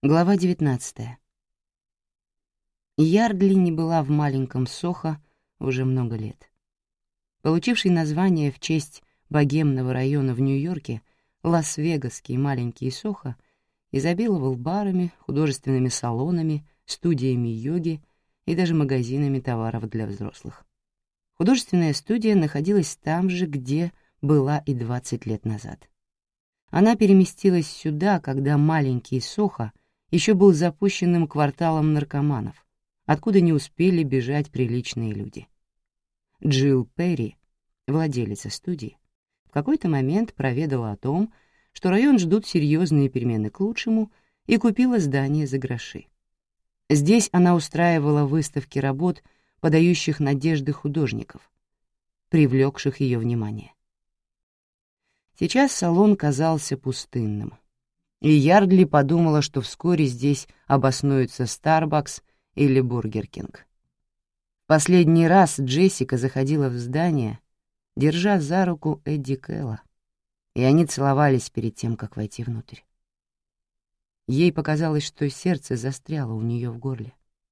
Глава 19. Ярдли не была в маленьком Сохо уже много лет. Получивший название в честь богемного района в Нью-Йорке, Лас-Вегасский маленький Сохо изобиловал барами, художественными салонами, студиями йоги и даже магазинами товаров для взрослых. Художественная студия находилась там же, где была и 20 лет назад. Она переместилась сюда, когда маленький Сохо еще был запущенным кварталом наркоманов, откуда не успели бежать приличные люди. Джилл Перри, владелица студии, в какой-то момент проведала о том, что район ждут серьезные перемены к лучшему, и купила здание за гроши. Здесь она устраивала выставки работ, подающих надежды художников, привлекших ее внимание. Сейчас салон казался пустынным, и Ярдли подумала, что вскоре здесь обоснуются Starbucks или Burger King. Последний раз Джессика заходила в здание, держа за руку Эдди Кэлла, и они целовались перед тем, как войти внутрь. Ей показалось, что сердце застряло у нее в горле.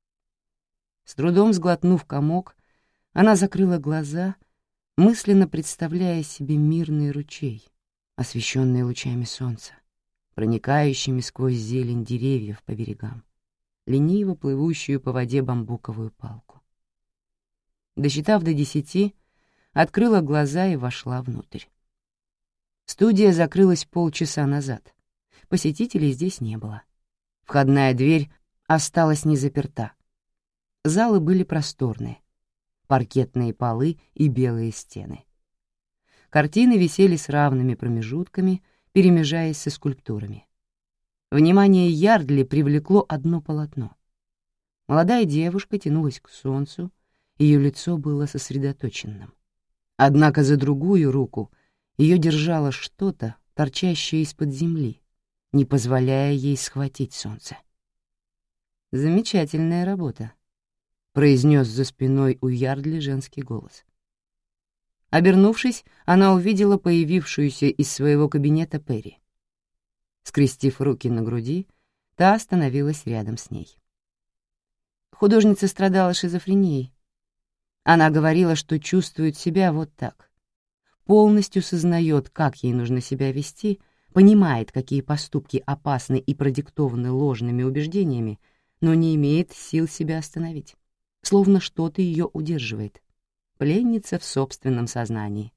С трудом сглотнув комок, она закрыла глаза, мысленно представляя себе мирный ручей, освещенный лучами солнца, проникающими сквозь зелень деревьев по берегам, лениво плывущую по воде бамбуковую палку. Досчитав до 10, открыла глаза и вошла внутрь. Студия закрылась полчаса назад. Посетителей здесь не было. Входная дверь осталась не заперта. Залы были просторные, паркетные полы и белые стены. Картины висели с равными промежутками, перемежаясь со скульптурами. Внимание Ярдли привлекло одно полотно. Молодая девушка тянулась к солнцу, ее лицо было сосредоточенным. Однако за другую руку ее держало что-то, торчащее из-под земли, не позволяя ей схватить солнце. «Замечательная работа», — произнес за спиной у Ярдли женский голос. Обернувшись, она увидела появившуюся из своего кабинета Перри. Скрестив руки на груди, та остановилась рядом с ней. Художница страдала шизофренией. Она говорила, что чувствует себя вот так. Полностью сознает, как ей нужно себя вести, понимает, какие поступки опасны и продиктованы ложными убеждениями, но не имеет сил себя остановить. Словно что-то ее удерживает. Пленница в собственном сознании.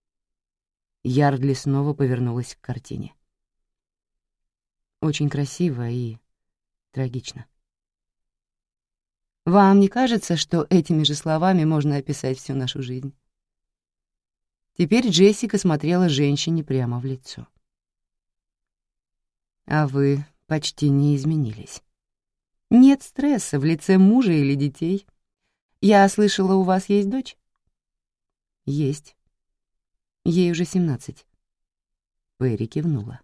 Ярдли снова повернулась к картине. Очень красиво и трагично. Вам не кажется, что этими же словами можно описать всю нашу жизнь? Теперь Джессика смотрела женщине прямо в лицо. А вы почти не изменились. Нет стресса в лице мужа или детей. Я слышала, у вас есть дочь? Есть. Ей уже 17. Перри кивнула.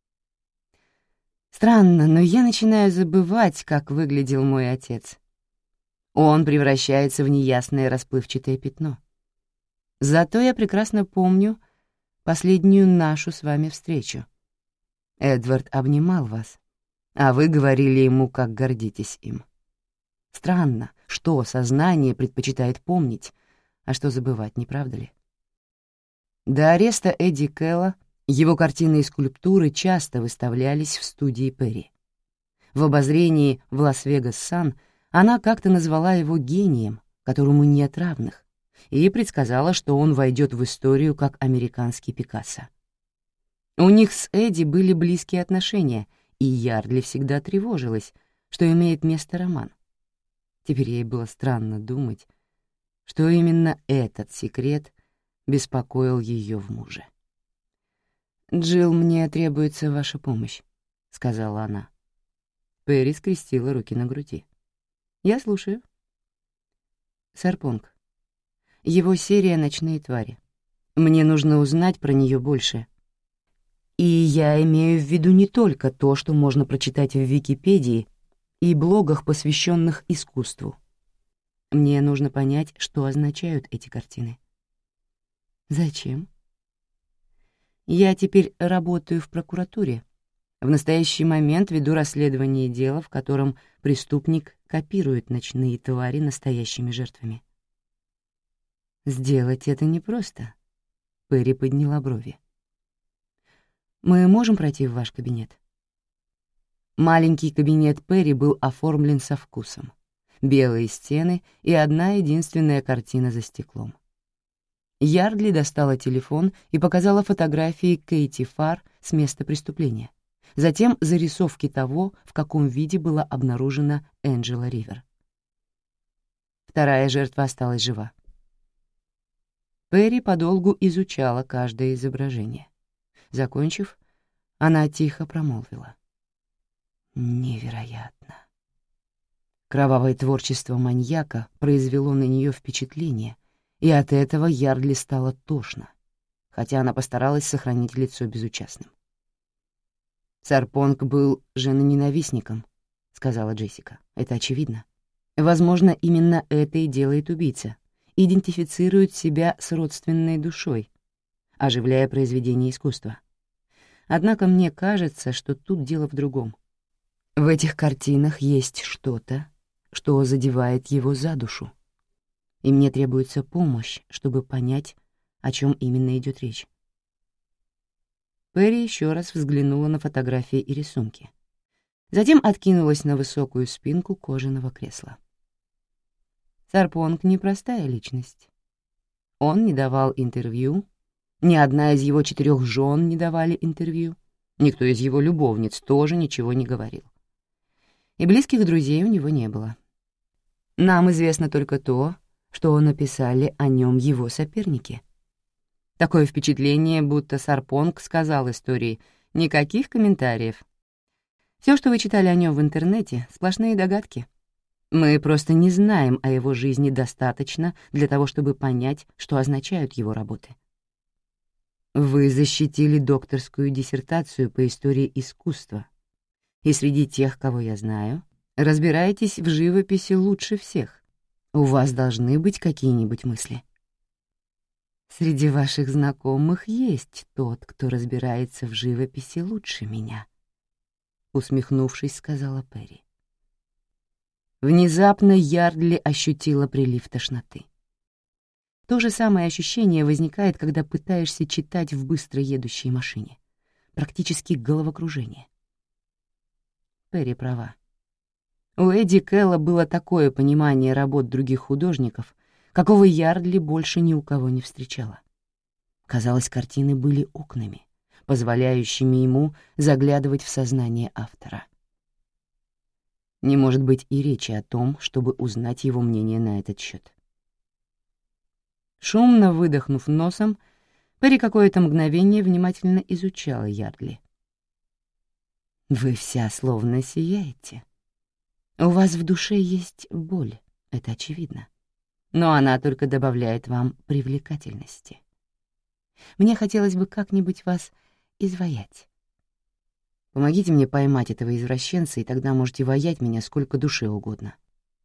Странно, но я начинаю забывать, как выглядел мой отец. Он превращается в неясное расплывчатое пятно. Зато я прекрасно помню последнюю нашу с вами встречу. Эдвард обнимал вас, а вы говорили ему, как гордитесь им. Странно, что сознание предпочитает помнить, а что забывать, не правда ли? До ареста Эдди Кэлла его картины и скульптуры часто выставлялись в студии Перри. В обозрении в Лас-Вегас Сан она как-то назвала его гением, которому нет равных, и предсказала, что он войдет в историю как американский Пикассо. У них с Эдди были близкие отношения, и Ярдли всегда тревожилась, что имеет место роман. Теперь ей было странно думать, что именно этот секрет беспокоил ее в муже. «Джилл, мне требуется ваша помощь», — сказала она. Перри скрестила руки на груди. «Я слушаю». «Сэр Понг. Его серия «Ночные твари». Мне нужно узнать про нее больше. И я имею в виду не только то, что можно прочитать в Википедии и блогах, посвященных искусству. Мне нужно понять, что означают эти картины». «Зачем?» «Я теперь работаю в прокуратуре. В настоящий момент веду расследование дела, в котором преступник копирует ночные твари настоящими жертвами. Сделать это непросто. Перри подняла брови. Мы можем пройти в ваш кабинет? Маленький кабинет Перри был оформлен со вкусом. Белые стены и одна единственная картина за стеклом. Ярдли достала телефон и показала фотографии Кейти Фарр с места преступления. Затем зарисовки того, в каком виде была обнаружена Энджела Ривер. Вторая жертва осталась жива. Перри подолгу изучала каждое изображение. Закончив, она тихо промолвила. Невероятно. Кровавое творчество маньяка произвело на нее впечатление, и от этого Ярдли стало тошно, хотя она постаралась сохранить лицо безучастным. «Сарпонг был женоненавистником», — сказала Джессика. «Это очевидно. Возможно, именно это и делает убийца. Идентифицирует себя с родственной душой, оживляя произведение искусства. Однако мне кажется, что тут дело в другом. В этих картинах есть что-то, что задевает его за душу. И мне требуется помощь, чтобы понять, о чем именно идет речь». Перри еще раз взглянула на фотографии и рисунки. Затем откинулась на высокую спинку кожаного кресла. Сарпонг — непростая личность. Он не давал интервью, ни одна из его 4 жен не давали интервью, никто из его любовниц тоже ничего не говорил. И близких друзей у него не было. Нам известно только то, что написали о нем его соперники. Такое впечатление, будто Сарпонг сказал истории, никаких комментариев. Все, что вы читали о нем в интернете, сплошные догадки. Мы просто не знаем о его жизни достаточно для того, чтобы понять, что означают его работы. Вы защитили докторскую диссертацию по истории искусства, и среди тех, кого я знаю, разбираетесь в живописи лучше всех. У вас должны быть какие-нибудь мысли. Среди ваших знакомых есть тот, кто разбирается в живописи лучше меня, усмехнувшись, сказала Перри. Внезапно Ярдли ощутила прилив тошноты. То же самое ощущение возникает, когда пытаешься читать в быстро едущей машине. Практически головокружение. Перри права. У Эдди Кэлла было такое понимание работ других художников, какого Ярдли больше ни у кого не встречала. Казалось, картины были окнами, позволяющими ему заглядывать в сознание автора. Не может быть и речи о том, чтобы узнать его мнение на этот счет. Шумно выдохнув носом, Перри какое-то мгновение внимательно изучала Ярдли. «Вы вся словно сияете. У вас в душе есть боль, это очевидно. Но она только добавляет вам привлекательности. Мне хотелось бы как-нибудь вас изваять. Помогите мне поймать этого извращенца, и тогда можете ваять меня сколько душе угодно.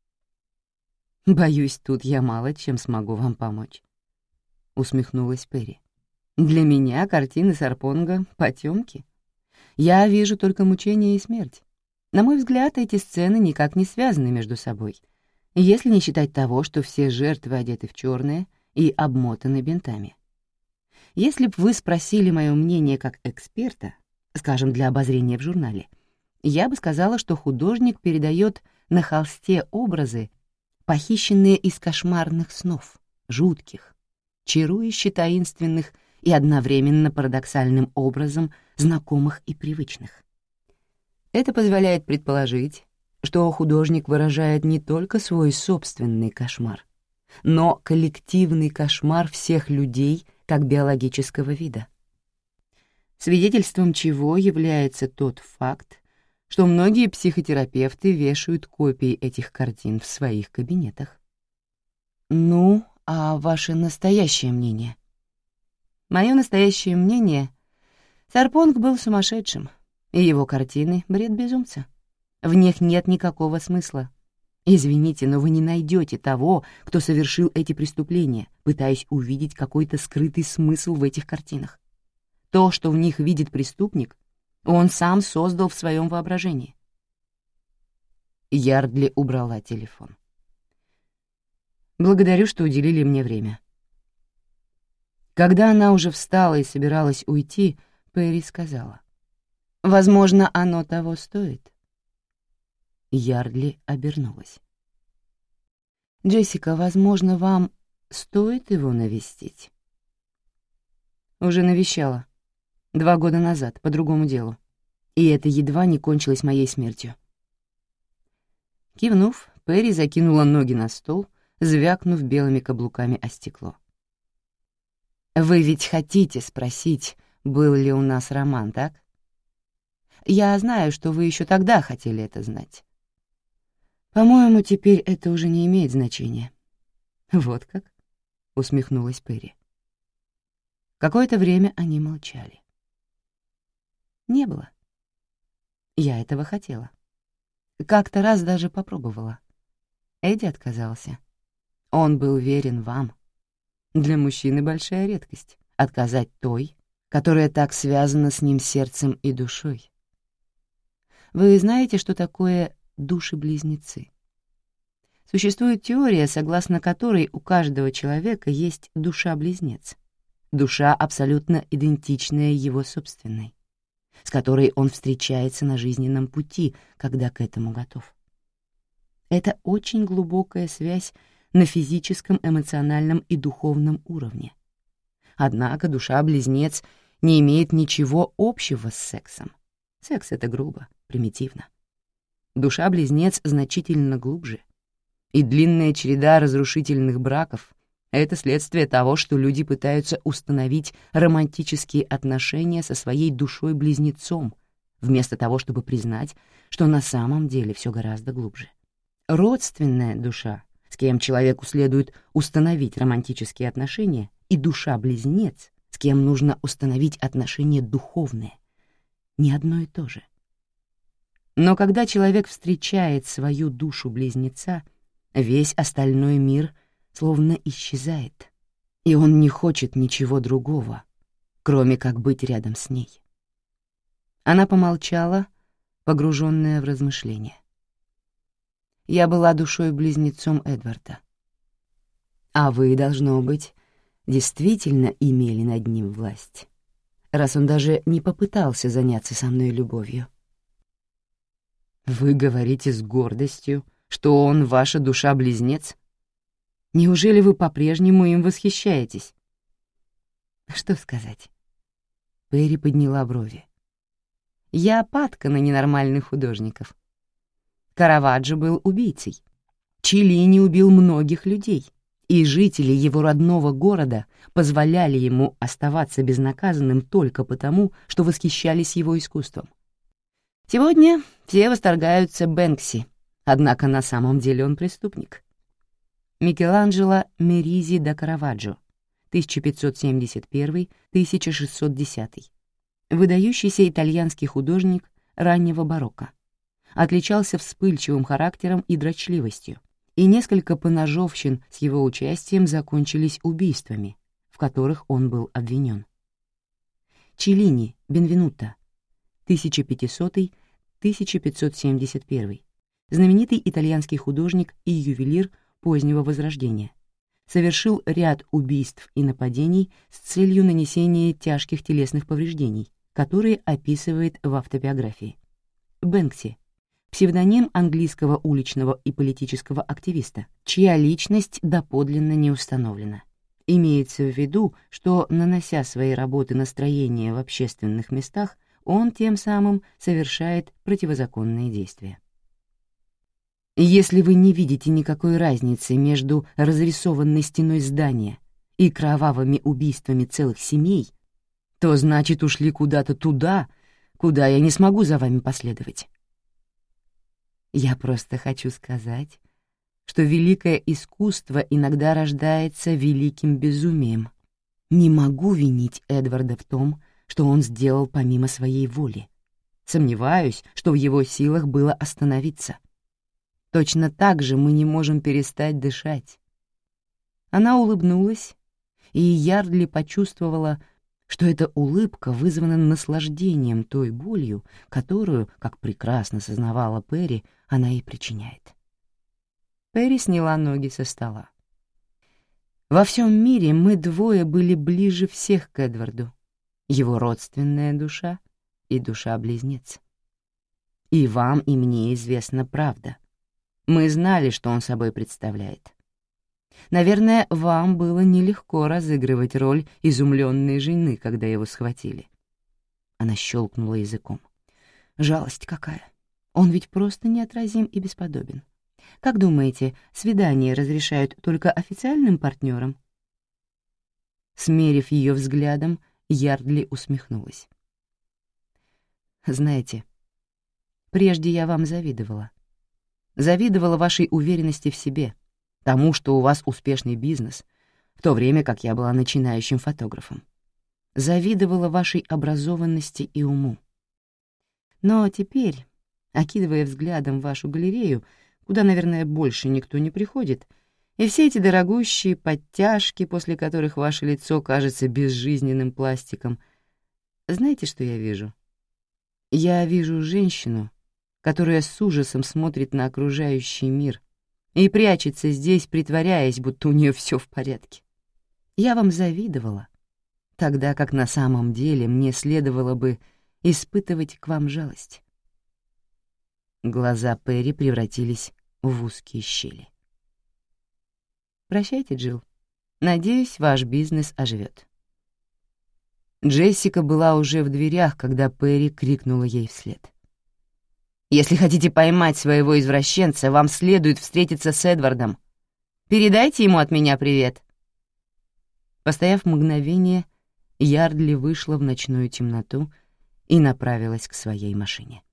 Боюсь, тут я мало чем смогу вам помочь», — усмехнулась Перри. «Для меня картины Сарпонга — потёмки. Я вижу только мучения и смерть. На мой взгляд, эти сцены никак не связаны между собой, если не считать того, что все жертвы одеты в чёрное и обмотаны бинтами. Если б вы спросили моё мнение как эксперта, скажем, для обозрения в журнале, я бы сказала, что художник передаёт на холсте образы, похищенные из кошмарных снов, жутких, чарующе таинственных и одновременно парадоксальным образом знакомых и привычных. Это позволяет предположить, что художник выражает не только свой собственный кошмар, но коллективный кошмар всех людей как биологического вида. Свидетельством чего является тот факт, что многие психотерапевты вешают копии этих картин в своих кабинетах. Ну, а ваше настоящее мнение? Мое настоящее мнение — Сарпонг был сумасшедшим, и его картины — бред безумца. В них нет никакого смысла. Извините, но вы не найдете того, кто совершил эти преступления, пытаясь увидеть какой-то скрытый смысл в этих картинах. То, что в них видит преступник, Он сам создал в своем воображении. Ярдли убрала телефон. «Благодарю, что уделили мне время». Когда она уже встала и собиралась уйти, Перри сказала: «Возможно, оно того стоит». Ярдли обернулась. «Джессика, возможно, вам стоит его навестить?» «Уже навещала. 2 года назад, по другому делу. И это едва не кончилось моей смертью». Кивнув, Перри закинула ноги на стол, звякнув белыми каблуками о стекло. «Вы ведь хотите спросить, был ли у нас роман, так? Я знаю, что вы еще тогда хотели это знать. По-моему, теперь это уже не имеет значения». «Вот как?» — усмехнулась Перри. Какое-то время они молчали. «Не было. Я этого хотела. Как-то раз даже попробовала. Эдди отказался. Он был верен вам. Для мужчины большая редкость — отказать той, которая так связана с ним сердцем и душой. Вы знаете, что такое души-близнецы? Существует теория, согласно которой у каждого человека есть душа-близнец, душа, абсолютно идентичная его собственной, с которой он встречается на жизненном пути, когда к этому готов. Это очень глубокая связь на физическом, эмоциональном и духовном уровне. Однако душа-близнец не имеет ничего общего с сексом. Секс — это грубо, примитивно. Душа-близнец значительно глубже. И длинная череда разрушительных браков — это следствие того, что люди пытаются установить романтические отношения со своей душой-близнецом, вместо того, чтобы признать, что на самом деле все гораздо глубже. Родственная душа, с кем человеку следует установить романтические отношения, и душа-близнец, с кем нужно установить отношения духовные, не одно и то же. Но когда человек встречает свою душу-близнеца, весь остальной мир словно исчезает, и он не хочет ничего другого, кроме как быть рядом с ней. Она помолчала, погруженная в размышления. Я была душой-близнецом Эдварда. А вы, должно быть, действительно имели над ним власть, раз он даже не попытался заняться со мной любовью. Вы говорите с гордостью, что он ваша душа-близнец? Неужели вы по-прежнему им восхищаетесь? Что сказать? Перри подняла брови. Я падка на ненормальных художников. Караваджо был убийцей. Челлини убил многих людей, и жители его родного города позволяли ему оставаться безнаказанным только потому, что восхищались его искусством. Сегодня все восторгаются Бэнкси, однако на самом деле он преступник. Микеланджело Меризи да Караваджо, 1571-1610. Выдающийся итальянский художник раннего барокко. Отличался вспыльчивым характером и дрочливостью, и несколько поножовщин с его участием закончились убийствами, в которых он был обвинен. Челлини Бенвенуто, 1500-1571, знаменитый итальянский художник и ювелир позднего Возрождения, совершил ряд убийств и нападений с целью нанесения тяжких телесных повреждений, которые описывает в автобиографии. Бэнкси — псевдоним английского уличного и политического активиста, чья личность доподлинно не установлена. Имеется в виду, что, нанося свои работы настроения в общественных местах, он тем самым совершает противозаконные действия. Если вы не видите никакой разницы между разрисованной стеной здания и кровавыми убийствами целых семей, то значит ушли куда-то туда, куда я не смогу за вами последовать. Я просто хочу сказать, что великое искусство иногда рождается великим безумием. Не могу винить Эдварда в том, что он сделал помимо своей воли. Сомневаюсь, что в его силах было остановиться. Точно так же мы не можем перестать дышать. Она улыбнулась, и Ярдли почувствовала, что эта улыбка вызвана наслаждением той болью, которую, как прекрасно сознавала Перри, она ей причиняет. Перри сняла ноги со стола. Во всем мире мы двое были ближе всех к Эдварду, его родственная душа и душа-близнец. И вам, и мне известна правда. Мы знали, что он собой представляет. Наверное, вам было нелегко разыгрывать роль изумленной жены, когда его схватили. Она щелкнула языком. Жалость какая. Он ведь просто неотразим и бесподобен. Как думаете, свидания разрешают только официальным партнерам? Смерив ее взглядом, Ярдли усмехнулась. Знаете, прежде я вам завидовала. Завидовала вашей уверенности в себе, тому, что у вас успешный бизнес, в то время как я была начинающим фотографом. Завидовала вашей образованности и уму. Но теперь, окидывая взглядом вашу галерею, куда, наверное, больше никто не приходит, и все эти дорогущие подтяжки, после которых ваше лицо кажется безжизненным пластиком, знаете, что я вижу? Я вижу женщину, которая с ужасом смотрит на окружающий мир и прячется здесь, притворяясь, будто у нее все в порядке. Я вам завидовала, тогда как на самом деле мне следовало бы испытывать к вам жалость. Глаза Перри превратились в узкие щели. Прощайте, Джилл. Надеюсь, ваш бизнес оживет. Джессика была уже в дверях, когда Перри крикнула ей вслед. «Если хотите поймать своего извращенца, вам следует встретиться с Эдвардом. Передайте ему от меня привет». Постояв мгновение, Ярдли вышла в ночную темноту и направилась к своей машине.